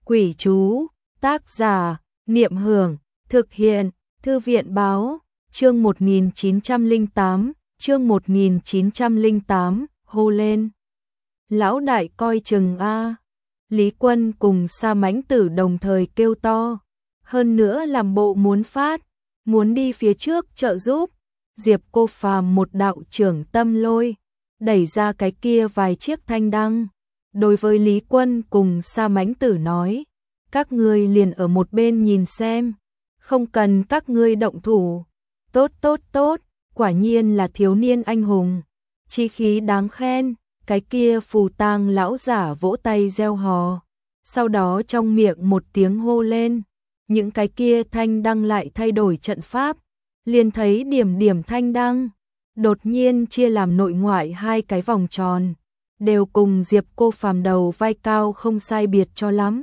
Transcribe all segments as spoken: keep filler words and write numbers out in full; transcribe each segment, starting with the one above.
Quỷ chú, tác giả, Niệm Hưởng, thực hiện, Thư viện báo, chương một nghìn chín trăm lẻ tám, chương một nghìn chín trăm lẻ tám, hô lên. Lão đại coi chừng a. Lý Quân cùng Sa Mãnh Tử đồng thời kêu to, hơn nữa làm bộ muốn phát, muốn đi phía trước trợ giúp. Diệp Cô Phàm một đạo trưởng tâm lôi, đẩy ra cái kia vài chiếc thanh đăng. Đối với Lý Quân cùng Sa Mãnh Tử nói, các ngươi liền ở một bên nhìn xem, không cần các ngươi động thủ. Tốt tốt tốt, quả nhiên là thiếu niên anh hùng, chí khí đáng khen. Cái kia phù tang lão giả vỗ tay reo hò, sau đó trong miệng một tiếng hô lên, những cái kia thanh đăng lại thay đổi trận pháp, liền thấy điểm điểm thanh đăng đột nhiên chia làm nội ngoại hai cái vòng tròn, đều cùng Diệp Cô Phàm đầu vai cao không sai biệt cho lắm.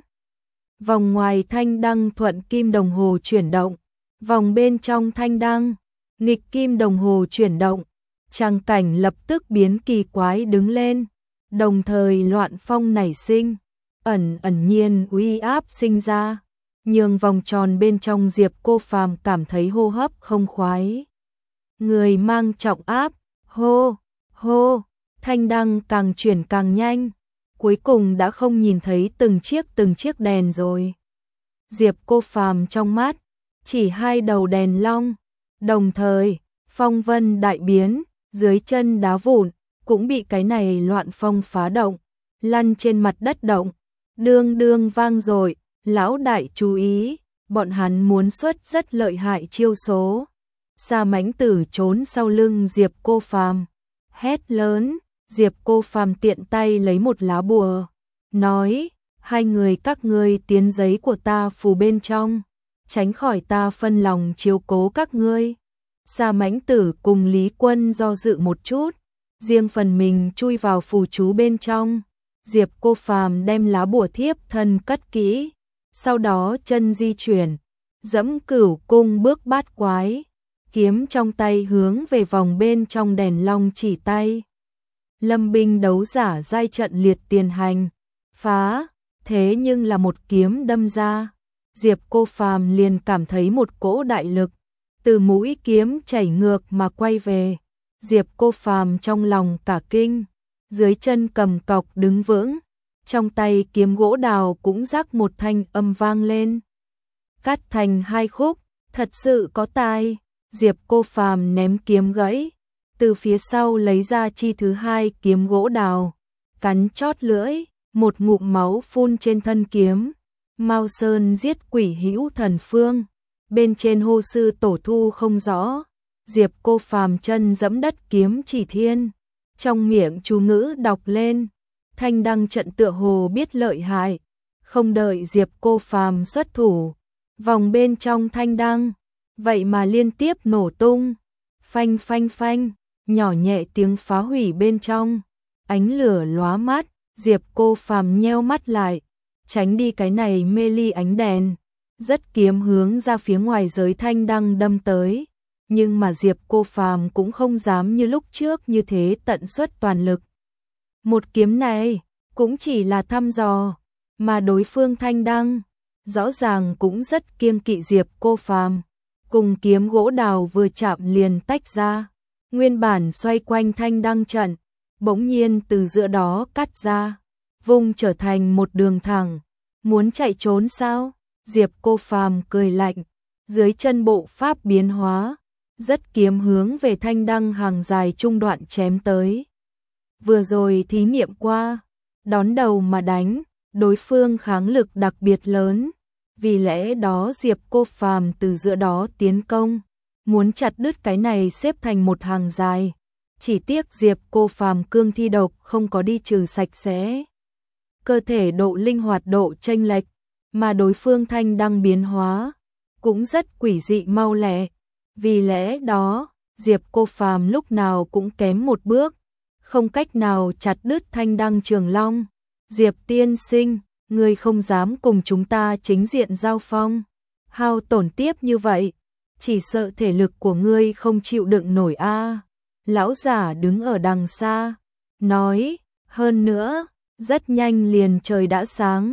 Vòng ngoài thanh đăng thuận kim đồng hồ chuyển động, vòng bên trong thanh đăng nghịch kim đồng hồ chuyển động. Tràng cảnh lập tức biến kỳ quái đứng lên, đồng thời loạn phong nảy sinh, ẩn ẩn nhiên uy áp sinh ra, nhường vòng tròn bên trong Diệp Cô Phàm cảm thấy hô hấp không khoái. Người mang trọng áp, hô, hô, thanh đăng càng chuyển càng nhanh, cuối cùng đã không nhìn thấy từng chiếc từng chiếc đèn rồi. Diệp Cô Phàm trong mắt chỉ hai đầu đèn long, đồng thời phong vân đại biến. Dưới chân đá vụn cũng bị cái này loạn phong phá động, lăn trên mặt đất động, đương đương vang dội. Lão đại chú ý, bọn hắn muốn xuất rất lợi hại chiêu số. Sa Mãnh Tử trốn sau lưng Diệp Cô Phàm, hét lớn. Diệp Cô Phàm tiện tay lấy một lá bùa, nói, hai người các ngươi tiến giấy của ta phù bên trong, tránh khỏi ta phân lòng chiếu cố các ngươi. Sa Mãnh Tử cùng Lý Quân do dự một chút, riêng phần mình chui vào phù chú bên trong. Diệp Cô Phàm đem lá bùa thiếp thân cất kỹ, sau đó chân di chuyển, dẫm cửu cung bước bát quái, kiếm trong tay hướng về vòng bên trong đèn long chỉ tay. Lâm binh đấu giả giai trận liệt tiền hành, phá, thế nhưng là một kiếm đâm ra, Diệp Cô Phàm liền cảm thấy một cỗ đại lực từ mũi kiếm chảy ngược mà quay về. Diệp Cô Phàm trong lòng cả kinh, dưới chân cầm cọc đứng vững, trong tay kiếm gỗ đào cũng rắc một thanh âm vang lên, cắt thành hai khúc, thật sự có tài. Diệp Cô Phàm ném kiếm gãy, từ phía sau lấy ra chi thứ hai kiếm gỗ đào, cắn chót lưỡi, một ngụm máu phun trên thân kiếm. Mao Sơn giết quỷ hữu thần phương, bên trên hô sư tổ thu không rõ. Diệp Cô Phàm chân dẫm đất kiếm chỉ thiên, trong miệng chú ngữ đọc lên, thanh đăng trận tựa hồ biết lợi hại. Không đợi Diệp Cô Phàm xuất thủ, vòng bên trong thanh đăng vậy mà liên tiếp nổ tung, phanh phanh phanh, nhỏ nhẹ tiếng phá hủy bên trong, ánh lửa lóa mắt. Diệp Cô Phàm nheo mắt lại, tránh đi cái này mê ly ánh đèn, rất kiếm hướng ra phía ngoài giới thanh đăng đâm tới. Nhưng mà Diệp Cô Phàm cũng không dám như lúc trước như thế tận suất toàn lực. Một kiếm này cũng chỉ là thăm dò, mà đối phương thanh đăng rõ ràng cũng rất kiêng kỵ Diệp Cô Phàm, cùng kiếm gỗ đào vừa chạm liền tách ra. Nguyên bản xoay quanh thanh đăng trận, bỗng nhiên từ giữa đó cắt ra, vung trở thành một đường thẳng. Muốn chạy trốn sao? Diệp Cô Phàm cười lạnh, dưới chân bộ pháp biến hóa, rất kiếm hướng về thanh đăng hàng dài trung đoạn chém tới. Vừa rồi thí nghiệm qua, đón đầu mà đánh, đối phương kháng lực đặc biệt lớn, vì lẽ đó Diệp Cô Phàm từ giữa đó tiến công, muốn chặt đứt cái này xếp thành một hàng dài. Chỉ tiếc Diệp Cô Phàm cương thi độc không có đi trừ sạch sẽ, cơ thể độ linh hoạt độ chênh lệch, mà đối phương thanh đăng biến hóa cũng rất quỷ dị mau lẹ. Vì lẽ đó, Diệp Cô Phàm lúc nào cũng kém một bước, không cách nào chặt đứt thanh đăng trường long. Diệp tiên sinh, ngươi không dám cùng chúng ta chính diện giao phong, hao tổn tiếp như vậy, chỉ sợ thể lực của ngươi không chịu đựng nổi a. Lão giả đứng ở đằng xa, nói, hơn nữa, rất nhanh liền trời đã sáng.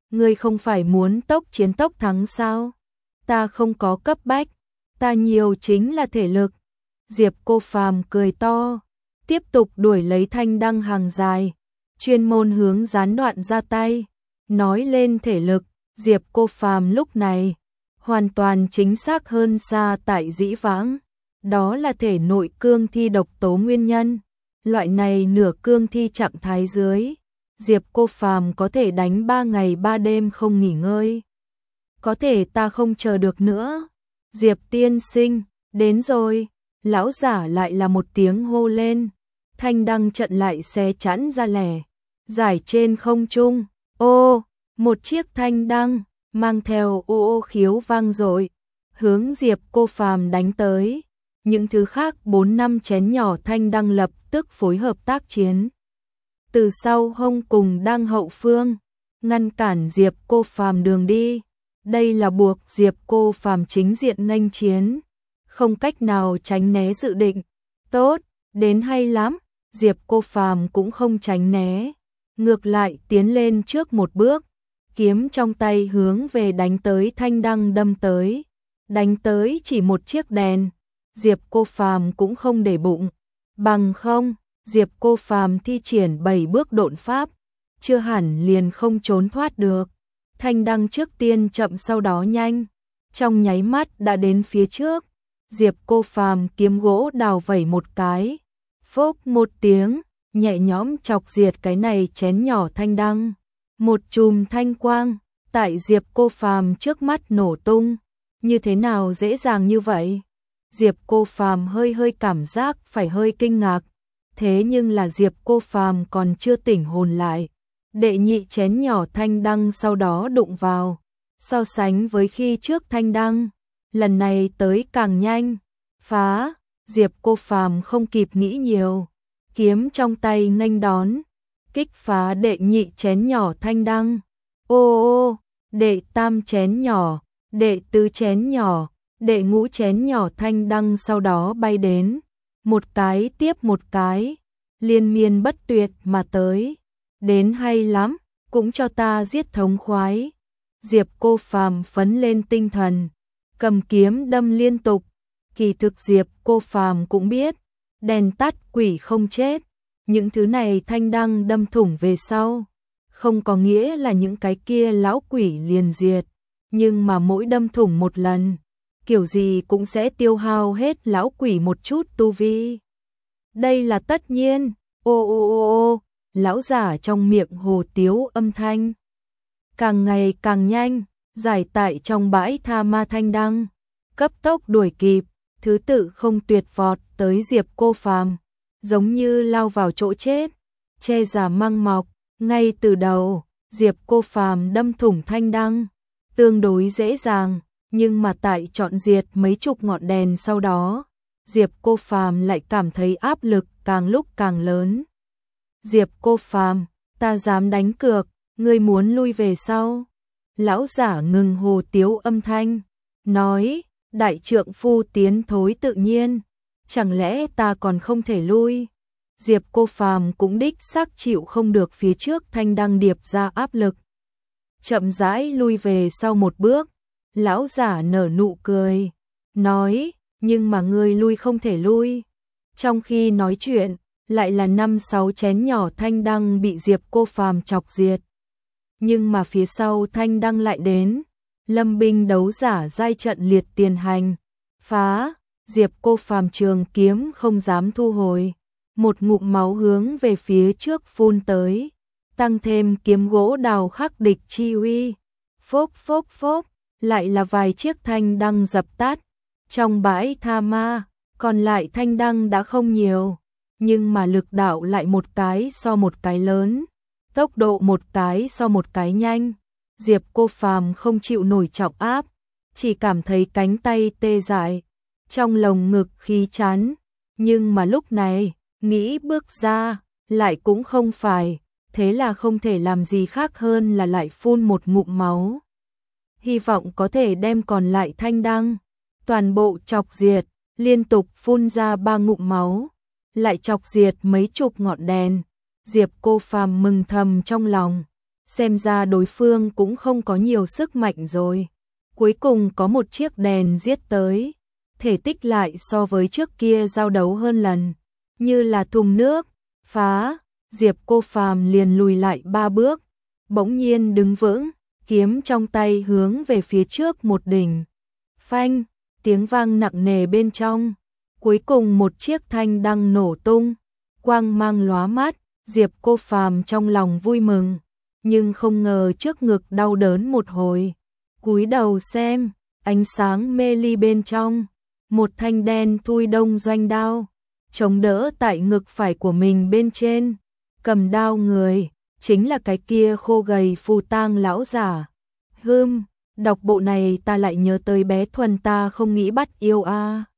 ngươi không phải muốn tốc chiến tốc thắng sao? Ta không có cấp bách, ta nhiều chính là thể lực. Diệp Cô Phàm cười to, tiếp tục đuổi lấy thanh đăng hàng dài, chuyên môn hướng gián đoạn ra tay. Nói lên thể lực, Diệp Cô Phàm lúc này hoàn toàn chính xác hơn xa tại dĩ vãng. Đó là thể nội cương thi độc tố nguyên nhân. Loại này nửa cương thi trạng thái dưới, Diệp Cô Phàm có thể đánh ba ngày ba đêm không nghỉ ngơi. Có thể ta không chờ được nữa. Diệp tiên sinh, đến rồi. Lão giả lại là một tiếng hô lên. Thanh đăng trận lại xé chắn ra lẻ, giải trên không trung. Ô, một chiếc thanh đăng mang theo ô ô khiếu vang dội, hướng Diệp Cô Phàm đánh tới. Những thứ khác bốn năm chén nhỏ thanh đăng lập tức phối hợp tác chiến. Từ sau hông cùng đang hậu phương, ngăn cản Diệp Cô Phàm đường đi. Đây là buộc Diệp Cô Phàm chính diện nghênh chiến, không cách nào tránh né dự định. Tốt, đến hay lắm. Diệp Cô Phàm cũng không tránh né, ngược lại tiến lên trước một bước, kiếm trong tay hướng về đánh tới thanh đăng đâm tới. Đánh tới chỉ một chiếc đèn, Diệp Cô Phàm cũng không để bụng. Bằng không, Diệp Cô Phàm thi triển bảy bước độn pháp, chưa hẳn liền không trốn thoát được. Thanh đăng trước tiên chậm sau đó nhanh, trong nháy mắt đã đến phía trước. Diệp Cô Phàm kiếm gỗ đào vẩy một cái, phốc một tiếng, nhẹ nhõm chọc diệt cái này chén nhỏ thanh đăng. Một chùm thanh quang tại Diệp Cô Phàm trước mắt nổ tung. Như thế nào dễ dàng như vậy? Diệp Cô Phàm hơi hơi cảm giác phải hơi kinh ngạc. Thế nhưng là Diệp Cô Phàm còn chưa tỉnh hồn lại. Đệ nhị chén nhỏ thanh đăng sau đó đụng vào. So sánh với khi trước thanh đăng, lần này tới càng nhanh. Phá, Diệp Cô Phàm không kịp nghĩ nhiều. Kiếm trong tay nghênh đón, kích phá đệ nhị chén nhỏ thanh đăng. Ô ô, đệ tam chén nhỏ, đệ tứ chén nhỏ, đệ ngũ chén nhỏ thanh đăng sau đó bay đến. Một cái tiếp một cái, liên miên bất tuyệt mà tới. Đến hay lắm, cũng cho ta giết thống khoái. Diệp Cô Phàm phấn lên tinh thần, cầm kiếm đâm liên tục. Kỳ thực Diệp Cô Phàm cũng biết, đèn tắt quỷ không chết. Những thứ này thanh đăng đâm thủng về sau, không có nghĩa là những cái kia lão quỷ liền diệt. Nhưng mà mỗi đâm thủng một lần, kiểu gì cũng sẽ tiêu hao hết lão quỷ một chút tu vi. Đây là tất nhiên. Ô ô ô ô, lão giả trong miệng hồ tiếu âm thanh càng ngày càng nhanh, giải tại trong bãi tha ma thanh đăng, cấp tốc đuổi kịp, thứ tự không tuyệt vọt tới Diệp Cô Phàm, giống như lao vào chỗ chết, che giả mang mọc. Ngay từ đầu, Diệp Cô Phàm đâm thủng thanh đăng tương đối dễ dàng, nhưng mà tại chọn diệt mấy chục ngọn đèn sau đó, Diệp Cô Phàm lại cảm thấy áp lực càng lúc càng lớn. Diệp Cô Phàm, ta dám đánh cược, ngươi muốn lui về sau. Lão giả ngừng hồ tiếu âm thanh, nói, đại trượng phu tiến thối tự nhiên, chẳng lẽ ta còn không thể lui? Diệp Cô Phàm cũng đích xác chịu không được phía trước thanh đăng điệp ra áp lực. Chậm rãi lui về sau một bước, lão giả nở nụ cười, nói, nhưng mà ngươi lui không thể lui. Trong khi nói chuyện, lại là năm sáu chén nhỏ thanh đăng bị Diệp Cô Phàm chọc diệt. Nhưng mà phía sau thanh đăng lại đến, lâm binh đấu giả giai trận liệt tiền hành, phá, Diệp Cô Phàm trường kiếm không dám thu hồi, một ngụm máu hướng về phía trước phun tới, tăng thêm kiếm gỗ đào khắc địch chi uy, phốc phốc phốc, lại là vài chiếc thanh đăng dập tắt. Trong bãi tha ma, còn lại thanh đăng đã không nhiều, nhưng mà lực đạo lại một cái so một cái lớn, tốc độ một cái so một cái nhanh. Diệp Cô Phàm không chịu nổi trọng áp, chỉ cảm thấy cánh tay tê dại, trong lồng ngực khí chán, nhưng mà lúc này, nghĩ bước ra, lại cũng không phải, thế là không thể làm gì khác hơn là lại phun một ngụm máu. Hy vọng có thể đem còn lại thanh đăng toàn bộ chọc diệt, liên tục phun ra ba ngụm máu, lại chọc diệt mấy chục ngọn đèn. Diệp Cô Phàm mừng thầm trong lòng, xem ra đối phương cũng không có nhiều sức mạnh rồi. Cuối cùng có một chiếc đèn giết tới, thể tích lại so với trước kia giao đấu hơn lần, như là thùng nước, phá, Diệp Cô Phàm liền lùi lại ba bước, bỗng nhiên đứng vững, kiếm trong tay hướng về phía trước một đỉnh. Phanh, tiếng vang nặng nề bên trong, cuối cùng một chiếc thanh đăng nổ tung, quang mang lóa mắt, Diệp Cô Phàm trong lòng vui mừng, nhưng không ngờ trước ngực đau đớn một hồi. Cúi đầu xem, ánh sáng mê ly bên trong, một thanh đen thui đông doanh đao, chống đỡ tại ngực phải của mình bên trên, cầm đao người, chính là cái kia khô gầy phù tang lão giả. Hừm, đọc bộ này ta lại nhớ tới bé Thuần ta không nghĩ bắt yêu a.